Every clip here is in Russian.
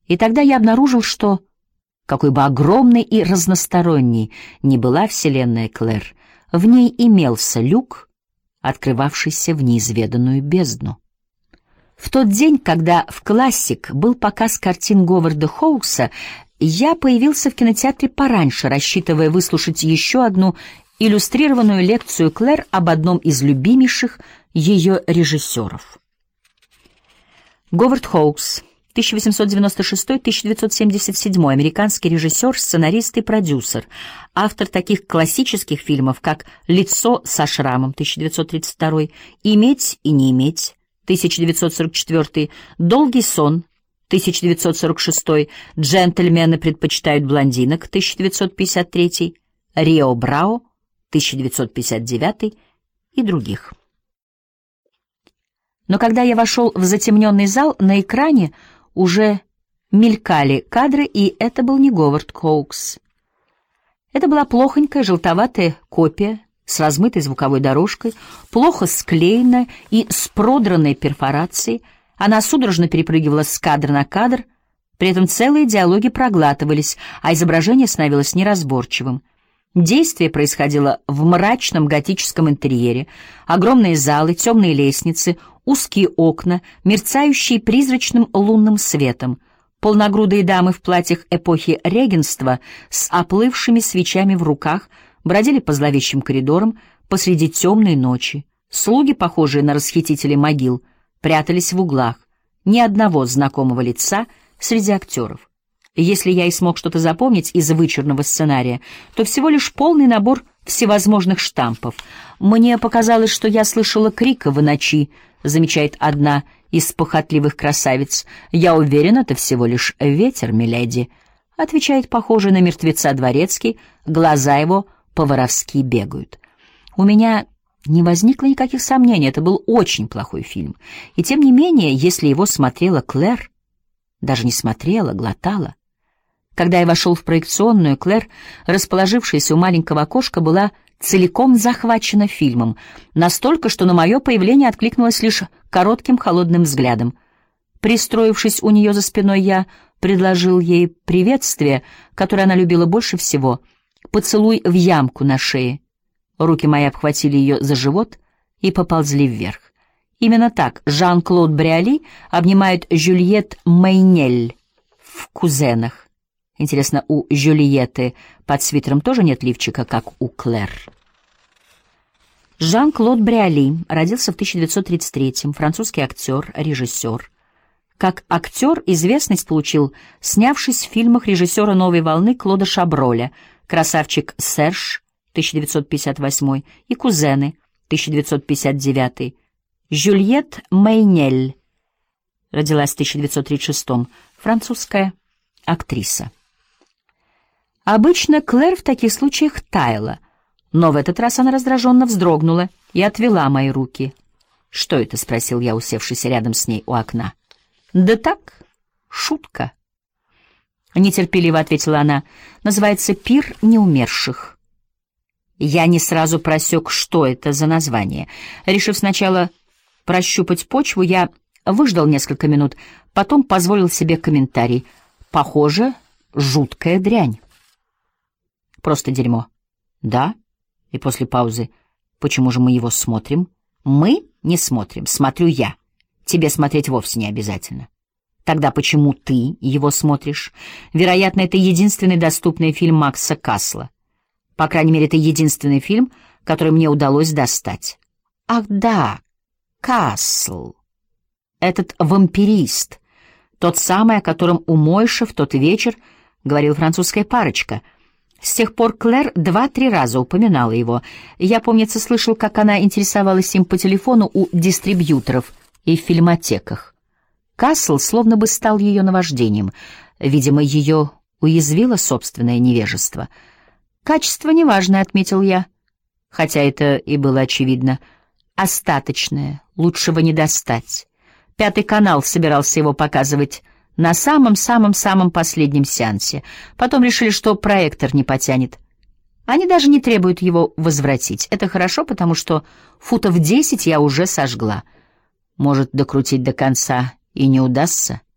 И тогда я обнаружил, что, какой бы огромной и разносторонней ни была вселенная Клэр, в ней имелся люк, открывавшийся в неизведанную бездну. В тот день, когда в «Классик» был показ картин Говарда Хоукса, я появился в кинотеатре пораньше, рассчитывая выслушать еще одну иллюстрированную лекцию Клэр об одном из любимейших ее режиссеров. Говард Хоукс, 1896-1977, американский режиссер, сценарист и продюсер, автор таких классических фильмов, как «Лицо со шрамом» 1932, «Иметь и не иметь» 1944, «Долгий сон» 1946, «Джентльмены предпочитают блондинок» 1953, «Рио Браво» 1959 и других. Но когда я вошел в затемненный зал, на экране уже мелькали кадры, и это был не Говард Хоукс. Это была плохонькая желтоватая копия с размытой звуковой дорожкой, плохо склеенная и с продранной перфорацией. Она судорожно перепрыгивала с кадра на кадр, при этом целые диалоги проглатывались, а изображение становилось неразборчивым. Действие происходило в мрачном готическом интерьере, огромные залы, темные лестницы, узкие окна, мерцающие призрачным лунным светом, полногрудые дамы в платьях эпохи регенства с оплывшими свечами в руках бродили по зловещим коридорам посреди темной ночи. Слуги, похожие на расхитителей могил, прятались в углах. Ни одного знакомого лица среди актеров. Если я и смог что-то запомнить из вычурного сценария, то всего лишь полный набор всевозможных штампов. «Мне показалось, что я слышала крик в ночи», — замечает одна из похотливых красавиц. «Я уверен, это всего лишь ветер, миледи», — отвечает похожий на мертвеца дворецкий, глаза его по-воровски бегают. У меня не возникло никаких сомнений, это был очень плохой фильм. И тем не менее, если его смотрела Клэр, даже не смотрела, глотала. Когда я вошел в проекционную, Клэр, расположившаяся у маленького окошка, была целиком захвачена фильмом, настолько, что на мое появление откликнулась лишь коротким холодным взглядом. Пристроившись у нее за спиной, я предложил ей приветствие, которое она любила больше всего — поцелуй в ямку на шее. Руки мои обхватили ее за живот и поползли вверх. Именно так Жан-Клод Бриоли обнимает Жюльет Мейнель в «Кузенах». Интересно, у Жюльетты под свитером тоже нет лифчика, как у Клэр? Жан-Клод Бриоли родился в 1933-м, французский актер, режиссер. Как актер известность получил, снявшись в фильмах режиссера «Новой волны» Клода Шаброля «Красавчик Серж» 1958 и «Кузены» 1959. Жюльет Мейнель родилась в 1936-м, французская актриса. Обычно Клэр в таких случаях таяла, но в этот раз она раздраженно вздрогнула и отвела мои руки. «Что это?» — спросил я, усевшись рядом с ней у окна. «Да так, шутка», — нетерпеливо ответила она. «Называется «Пир неумерших». Я не сразу просек, что это за название. Решив сначала прощупать почву, я выждал несколько минут, потом позволил себе комментарий. «Похоже, жуткая дрянь». «Просто дерьмо». «Да?» И после паузы. «Почему же мы его смотрим?» «Мы не смотрим, смотрю я. Тебе смотреть вовсе не обязательно». «Тогда почему ты его смотришь?» «Вероятно, это единственный доступный фильм Макса Касла. По крайней мере, это единственный фильм, который мне удалось достать». «Ах да, Касл. Этот вампирист. Тот самый, о котором у Мойши в тот вечер говорила французская парочка. С тех пор Клэр 2-3 раза упоминала его. Я, помнится, слышал, как она интересовалась им по телефону у дистрибьюторов и в фильмотеках. Касл словно бы стал ее наваждением. Видимо, ее уязвило собственное невежество. «Качество неважное», — отметил я. Хотя это и было очевидно. «Остаточное, лучшего не достать». Пятый канал собирался его показывать на самом-самом-самом последнем сеансе. Потом решили, что проектор не потянет. Они даже не требуют его возвратить. Это хорошо, потому что футов 10 я уже сожгла. Может, докрутить до конца и не удастся.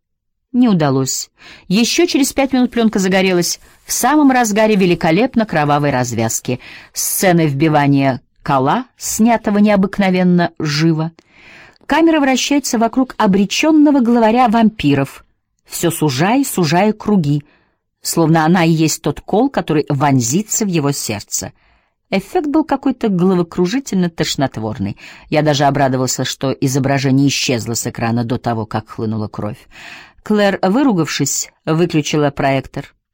Не удалось. Еще через 5 минут пленка загорелась в самом разгаре великолепно кровавой развязки. Сцены вбивания кола, снятого необыкновенно живо. Камера вращается вокруг обреченного главаря вампиров, все сужая и сужая круги, словно она и есть тот кол, который вонзится в его сердце. Эффект был какой-то головокружительно-тошнотворный. Я даже обрадовался, что изображение исчезло с экрана до того, как хлынула кровь. Клэр, выругавшись, выключила проектор.